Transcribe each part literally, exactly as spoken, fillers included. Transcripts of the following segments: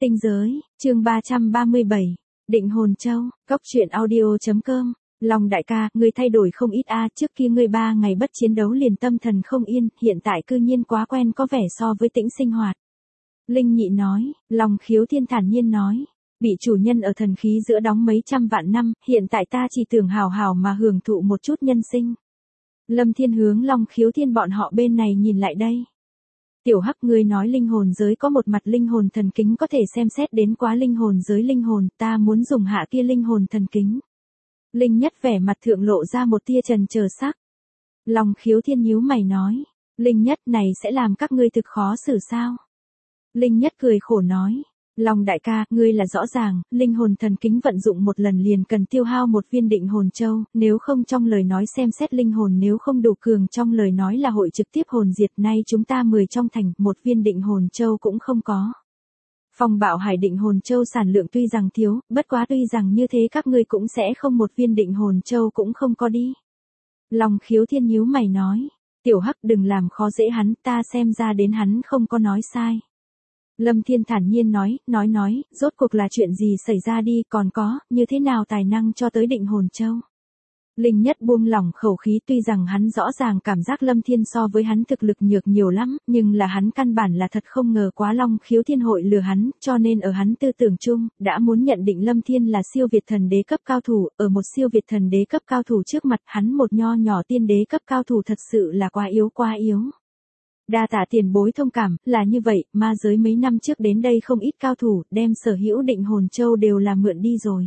Tinh giới, chương ba trăm ba mươi bảy, Định Hồn Châu, Cốc truyện audio.com. Long đại ca, ngươi thay đổi không ít a, trước kia ngươi ba ngày bất chiến đấu liền tâm thần không yên, hiện tại cư nhiên quá quen có vẻ so với tĩnh sinh hoạt. Linh Nhị nói, Long Khiếu Thiên thản nhiên nói, bị chủ nhân ở thần khí giữa đóng mấy trăm vạn năm, hiện tại ta chỉ tưởng hào hào mà hưởng thụ một chút nhân sinh. Lâm Thiên hướng Long Khiếu Thiên bọn họ bên này nhìn lại đây. Tiểu Hắc, ngươi nói linh hồn giới có một mặt linh hồn thần kính có thể xem xét đến quá linh hồn giới linh hồn, ta muốn dùng hạ kia linh hồn thần kính. Linh Nhất vẻ mặt thượng lộ ra một tia trần chờ sắc. Long Khiếu Thiên nhíu mày nói, Linh Nhất này sẽ làm các ngươi thực khó xử sao? Linh Nhất cười khổ nói, Long đại ca, ngươi là rõ ràng, linh hồn thần kính vận dụng một lần liền cần tiêu hao một viên định hồn châu, nếu không trong lời nói xem xét linh hồn nếu không đủ cường trong lời nói là hội trực tiếp hồn diệt, nay chúng ta mười trong thành, một viên định hồn châu cũng không có. Phong Bạo Hải định hồn châu sản lượng tuy rằng thiếu, bất quá tuy rằng như thế các ngươi cũng sẽ không một viên định hồn châu cũng không có đi. Long Khiếu Thiên nhíu mày nói, Tiểu Hắc đừng làm khó dễ hắn, ta xem ra đến hắn không có nói sai. Lâm Thiên thản nhiên nói, nói nói, rốt cuộc là chuyện gì xảy ra đi, còn có, như thế nào tài năng cho tới định hồn châu. Linh Nhất buông lỏng khẩu khí, tuy rằng hắn rõ ràng cảm giác Lâm Thiên so với hắn thực lực nhược nhiều lắm, nhưng là hắn căn bản là thật không ngờ quá Long Khiếu Thiên hội lừa hắn, cho nên ở hắn tư tưởng chung, đã muốn nhận định Lâm Thiên là siêu việt thần đế cấp cao thủ, ở một siêu việt thần đế cấp cao thủ trước mặt hắn một nho nhỏ tiên đế cấp cao thủ thật sự là quá yếu quá yếu. Đa tạ tiền bối thông cảm, là như vậy, ma giới mấy năm trước đến đây không ít cao thủ, đem sở hữu định hồn châu đều là mượn đi rồi.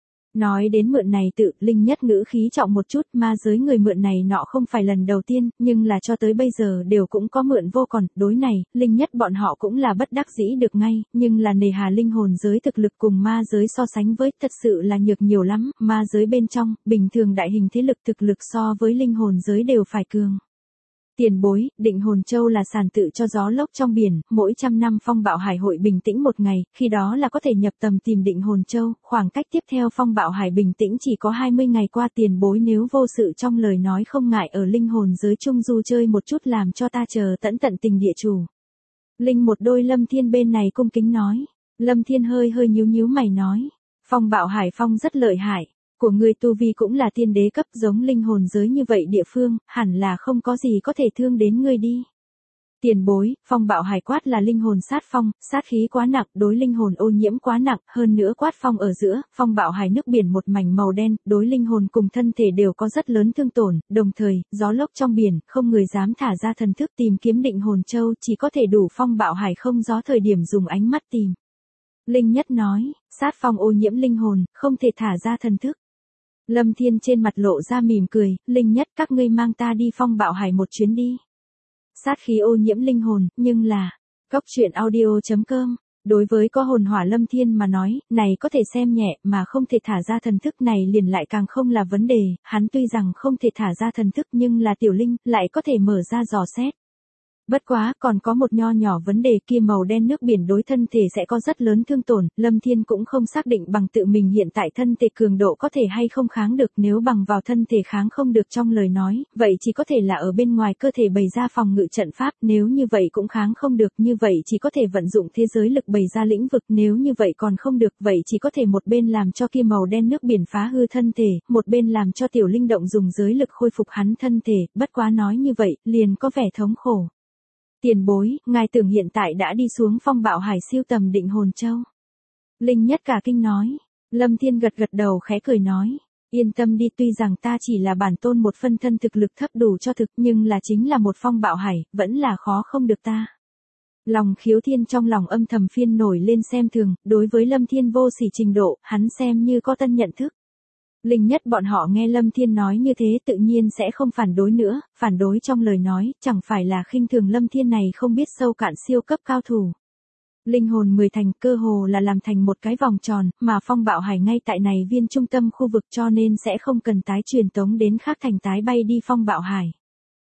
Nói đến mượn này tự, Linh Nhất ngữ khí trọng một chút, ma giới người mượn này nọ không phải lần đầu tiên, nhưng là cho tới bây giờ đều cũng có mượn vô còn, đối này, Linh Nhất bọn họ cũng là bất đắc dĩ được ngay, nhưng là nề hà linh hồn giới thực lực cùng ma giới so sánh với, thật sự là nhược nhiều lắm, ma giới bên trong, bình thường đại hình thế lực thực lực so với linh hồn giới đều phải cường. Tiền bối, định hồn châu là sản tự cho gió lốc trong biển, mỗi trăm năm Phong Bạo Hải hội bình tĩnh một ngày, khi đó là có thể nhập tầm tìm định hồn châu, khoảng cách tiếp theo Phong Bạo Hải bình tĩnh chỉ có hai mươi ngày qua, tiền bối nếu vô sự trong lời nói không ngại ở linh hồn giới trung du chơi một chút làm cho ta chờ tẫn tận tình địa chủ. Linh một đôi Lâm Thiên bên này cung kính nói, Lâm Thiên hơi hơi nhíu nhíu mày nói, Phong Bạo Hải Phong rất lợi hại. Của ngươi tu vi cũng là tiên đế cấp giống linh hồn giới như vậy địa phương, hẳn là không có gì có thể thương đến ngươi đi. Tiền bối, Phong Bạo Hải quát là linh hồn sát phong, sát khí quá nặng, đối linh hồn ô nhiễm quá nặng, hơn nữa quát phong ở giữa, Phong Bạo Hải nước biển một mảnh màu đen, đối linh hồn cùng thân thể đều có rất lớn thương tổn, đồng thời, gió lốc trong biển, không người dám thả ra thần thức tìm kiếm định hồn châu, chỉ có thể đủ Phong Bạo Hải không gió thời điểm dùng ánh mắt tìm. Linh Nhất nói, sát phong ô nhiễm linh hồn, không thể thả ra thần thức. Lâm Thiên trên mặt lộ ra mỉm cười, Linh Nhất các ngươi mang ta đi Phong Bạo Hải một chuyến đi. Sát khí ô nhiễm linh hồn, nhưng là, Cốc truyện audio.com, đối với có hồn hỏa Lâm Thiên mà nói, này có thể xem nhẹ mà không thể thả ra thần thức này liền lại càng không là vấn đề, hắn tuy rằng không thể thả ra thần thức nhưng là tiểu linh, lại có thể mở ra dò xét. Bất quá, còn có một nho nhỏ vấn đề kia màu đen nước biển đối thân thể sẽ có rất lớn thương tổn, Lâm Thiên cũng không xác định bằng tự mình hiện tại thân thể cường độ có thể hay không kháng được, nếu bằng vào thân thể kháng không được trong lời nói, vậy chỉ có thể là ở bên ngoài cơ thể bày ra phòng ngự trận pháp, nếu như vậy cũng kháng không được, như vậy chỉ có thể vận dụng thế giới lực bày ra lĩnh vực, nếu như vậy còn không được, vậy chỉ có thể một bên làm cho kia màu đen nước biển phá hư thân thể, một bên làm cho tiểu linh động dùng giới lực khôi phục hắn thân thể, bất quá nói như vậy, liền có vẻ thống khổ. Tiền bối, ngài tưởng hiện tại đã đi xuống Phong Bạo Hải siêu tầm định hồn châu. Linh Nhất cả kinh nói. Lâm Thiên gật gật đầu khẽ cười nói. Yên tâm đi, tuy rằng ta chỉ là bản tôn một phân thân thực lực thấp đủ cho thực, nhưng là chính là một Phong Bạo Hải, vẫn là khó không được ta. Lòng Khiếu Thiên trong lòng âm thầm phiên nổi lên xem thường, đối với Lâm Thiên vô sỉ trình độ, hắn xem như có tân nhận thức. Linh Nhất bọn họ nghe Lâm Thiên nói như thế tự nhiên sẽ không phản đối nữa, phản đối trong lời nói, chẳng phải là khinh thường Lâm Thiên này không biết sâu cạn siêu cấp cao thủ. Linh hồn mười thành cơ hồ là làm thành một cái vòng tròn, mà Phong Bạo Hải ngay tại này viên trung tâm khu vực cho nên sẽ không cần tái truyền tống đến khác thành tái bay đi Phong Bạo Hải.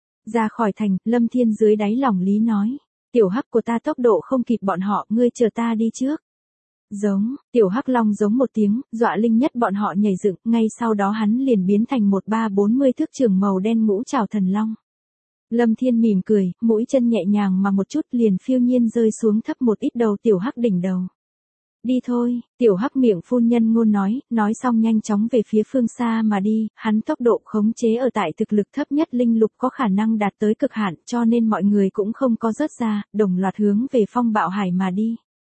Ra khỏi thành, Lâm Thiên dưới đáy lòng lý nói, Tiểu Hắc của ta tốc độ không kịp bọn họ, ngươi chờ ta đi trước. Giống, tiểu hắc long giống một tiếng, dọa Linh Nhất bọn họ nhảy dựng, ngay sau đó hắn liền biến thành một ba bốn mươi thước trường màu đen ngũ trảo thần long. Lâm Thiên mỉm cười, mũi chân nhẹ nhàng mà một chút liền phiêu nhiên rơi xuống thấp một ít đầu tiểu hắc đỉnh đầu. đi thôi, tiểu hắc miệng phun nhân ngôn nói, nói xong nhanh chóng về phía phương xa mà đi, hắn tốc độ khống chế ở tại thực lực thấp nhất linh lục có khả năng đạt tới cực hạn cho nên mọi người cũng không có rớt ra, đồng loạt hướng về phong bạo hải mà đi.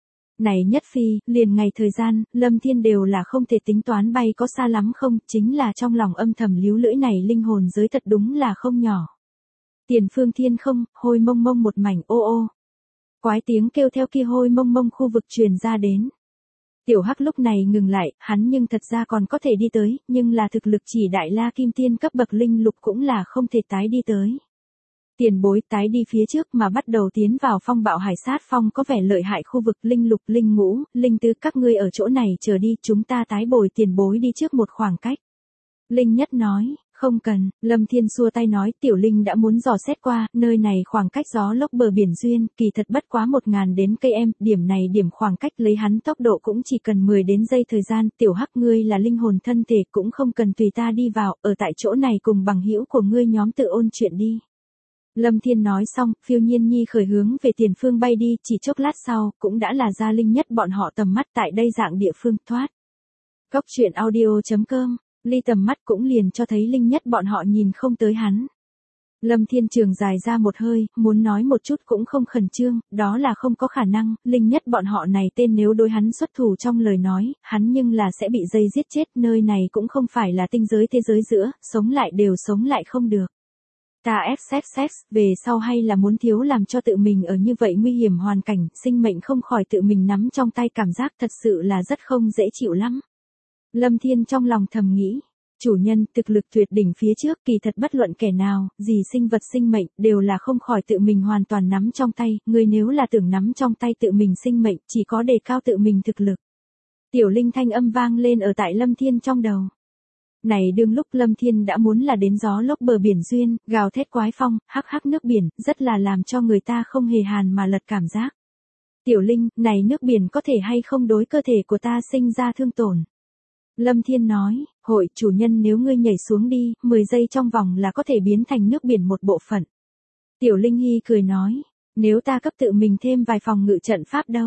Này nhất phi, liền ngày thời gian, Lâm Thiên đều là không thể tính toán bay có xa lắm không, chính là trong lòng âm thầm líu lưỡi này linh hồn giới thật đúng là không nhỏ. Tiền phương thiên không, hôi mông mông một mảnh ô ô. Quái tiếng kêu theo kia hôi mông mông khu vực truyền ra đến. Tiểu Hắc lúc này ngừng lại, hắn nhưng thật ra còn có thể đi tới, nhưng là thực lực chỉ đại la kim tiên cấp bậc linh lục cũng là không thể tái đi tới. Tiền bối tái đi phía trước mà bắt đầu tiến vào phong bạo hải sát phong có vẻ lợi hại khu vực linh lục linh ngũ, linh tứ các ngươi ở chỗ này chờ đi, chúng ta tái bồi tiền bối đi trước một khoảng cách. Linh nhất nói, không cần, Lâm Thiên xua tay nói tiểu linh đã muốn dò xét qua, nơi này khoảng cách gió lốc bờ biển duyên, kỳ thật bất quá một ngàn đến cây em, điểm này điểm khoảng cách lấy hắn tốc độ cũng chỉ cần mười đến giây thời gian, tiểu hắc ngươi là linh hồn thân thể cũng không cần tùy ta đi vào, ở tại chỗ này cùng bằng hữu của ngươi nhóm tự ôn chuyện đi. Lâm Thiên nói xong, phiêu nhiên nhi khởi hướng về tiền phương bay đi, chỉ chốc lát sau, cũng đã là ra linh nhất bọn họ tầm mắt tại đây dạng địa phương thoát. Cốc truyện audio chấm com, ly tầm mắt cũng liền cho thấy linh nhất bọn họ nhìn không tới hắn. Lâm Thiên trường dài ra một hơi, muốn nói một chút cũng không khẩn trương, đó là không có khả năng, linh nhất bọn họ này tên nếu đối hắn xuất thủ trong lời nói, hắn nhưng là sẽ bị dây giết chết, nơi này cũng không phải là tinh giới thế giới giữa, sống lại đều sống lại không được. Ta ép ép về sau hay là muốn thiếu làm cho tự mình ở như vậy nguy hiểm hoàn cảnh, sinh mệnh không khỏi tự mình nắm trong tay cảm giác thật sự là rất không dễ chịu lắm. Lâm Thiên trong lòng thầm nghĩ, chủ nhân thực lực tuyệt đỉnh phía trước kỳ thật bất luận kẻ nào, gì sinh vật sinh mệnh, đều là không khỏi tự mình hoàn toàn nắm trong tay, người nếu là tưởng nắm trong tay tự mình sinh mệnh, chỉ có đề cao tự mình thực lực. Tiểu linh thanh âm vang lên ở tại Lâm Thiên trong đầu. Này đương lúc Lâm Thiên đã muốn là đến gió lốc bờ biển duyên, gào thét quái phong, hắc hắc nước biển, rất là làm cho người ta không hề hàn mà lật cảm giác. Tiểu Linh, này nước biển có thể hay không đối cơ thể của ta sinh ra thương tổn? Lâm Thiên nói, hội chủ nhân nếu ngươi nhảy xuống đi, mười giây trong vòng là có thể biến thành nước biển một bộ phận. Tiểu Linh Hy cười nói, nếu ta cấp tự mình thêm vài phòng ngự trận pháp đâu?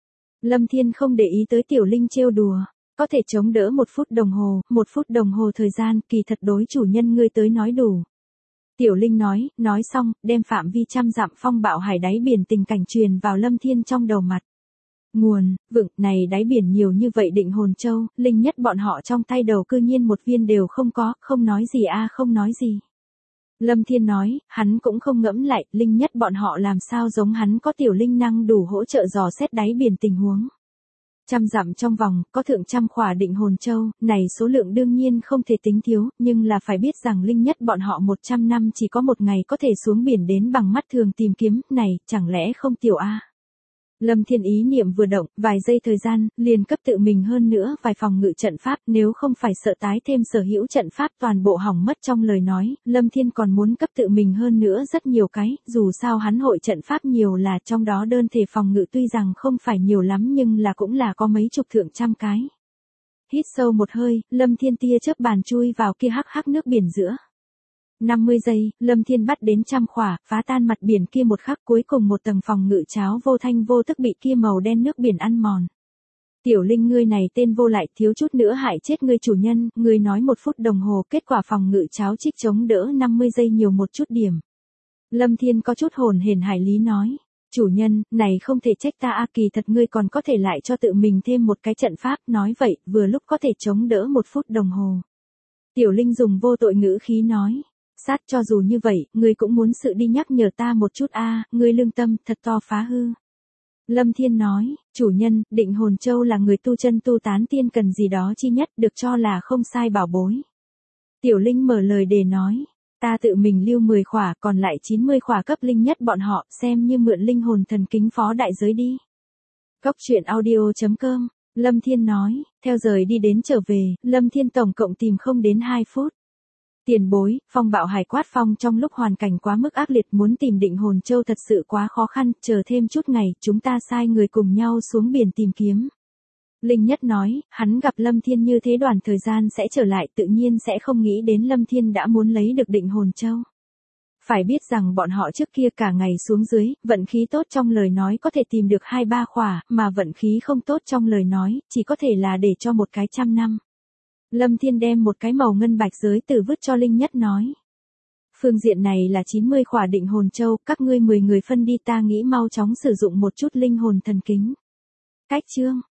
Lâm Thiên không để ý tới Tiểu Linh trêu đùa. Có thể chống đỡ một phút đồng hồ, một phút đồng hồ thời gian, kỳ thật đối chủ nhân ngươi tới nói đủ. Tiểu Linh nói, nói xong, đem phạm vi trăm dặm phong bạo hải đáy biển tình cảnh truyền vào Lâm Thiên trong đầu mặt. Nguồn, vựng, này đáy biển nhiều như vậy định hồn châu, Linh nhất bọn họ trong tay đầu cư nhiên một viên đều không có, không nói gì a không nói gì. Lâm Thiên nói, hắn cũng không ngẫm lại, Linh nhất bọn họ làm sao giống hắn có tiểu linh năng đủ hỗ trợ dò xét đáy biển tình huống. Trăm dặm trong vòng, có thượng trăm khỏa định hồn châu, này số lượng đương nhiên không thể tính thiếu, nhưng là phải biết rằng linh nhất bọn họ một trăm năm chỉ có một ngày có thể xuống biển đến bằng mắt thường tìm kiếm, này, chẳng lẽ không tiểu a? Lâm Thiên ý niệm vừa động, vài giây thời gian, liền cấp tự mình hơn nữa vài phòng ngự trận pháp, nếu không phải sợ tái thêm sở hữu trận pháp toàn bộ hỏng mất trong lời nói, Lâm Thiên còn muốn cấp tự mình hơn nữa rất nhiều cái, dù sao hắn hội trận pháp nhiều là trong đó đơn thể phòng ngự tuy rằng không phải nhiều lắm nhưng là cũng là có mấy chục thượng trăm cái. Hít sâu một hơi, Lâm Thiên tia chớp bàn chui vào kia hắc hắc nước biển giữa. năm mươi giây, Lâm Thiên bắt đến trăm khỏa, phá tan mặt biển kia một khắc cuối cùng một tầng phòng ngự cháo vô thanh vô tức bị kia màu đen nước biển ăn mòn. Tiểu Linh ngươi này tên vô lại thiếu chút nữa hại chết ngươi chủ nhân, ngươi nói một phút đồng hồ kết quả phòng ngự cháo trích chống đỡ năm mươi giây nhiều một chút điểm. Lâm Thiên có chút hồn hển hải lý nói, chủ nhân, này không thể trách ta a kỳ thật ngươi còn có thể lại cho tự mình thêm một cái trận pháp, nói vậy, vừa lúc có thể chống đỡ một phút đồng hồ. Tiểu Linh dùng vô tội ngữ khí nói. Sát cho dù như vậy, ngươi cũng muốn sự đi nhắc nhở ta một chút a, à, ngươi lương tâm thật to phá hư. Lâm Thiên nói, chủ nhân, định hồn châu là người tu chân tu tán tiên cần gì đó chi nhất được cho là không sai bảo bối. Tiểu Linh mở lời để nói, ta tự mình lưu mười khỏa còn lại chín mươi khỏa cấp linh nhất bọn họ xem như mượn linh hồn thần kính phó đại giới đi. Cốc truyện audio chấm com, Lâm Thiên nói, theo rời đi đến trở về, Lâm Thiên tổng cộng tìm không đến hai phút. Tiền bối, phong bạo hải quát phong trong lúc hoàn cảnh quá mức ác liệt muốn tìm định hồn châu thật sự quá khó khăn, chờ thêm chút ngày, chúng ta sai người cùng nhau xuống biển tìm kiếm. Linh Nhất nói, hắn gặp Lâm Thiên như thế đoạn thời gian sẽ trở lại tự nhiên sẽ không nghĩ đến Lâm Thiên đã muốn lấy được định hồn châu. Phải biết rằng bọn họ trước kia cả ngày xuống dưới, vận khí tốt trong lời nói có thể tìm được hai ba khỏa, mà vận khí không tốt trong lời nói, chỉ có thể là để cho một cái trăm năm. Lâm Thiên đem một cái màu ngân bạch giới từ vứt cho Linh Nhất nói. Phương diện này là chín mươi khỏa định hồn châu, các ngươi mười người phân đi, ta nghĩ mau chóng sử dụng một chút linh hồn thần kính. Cách chương.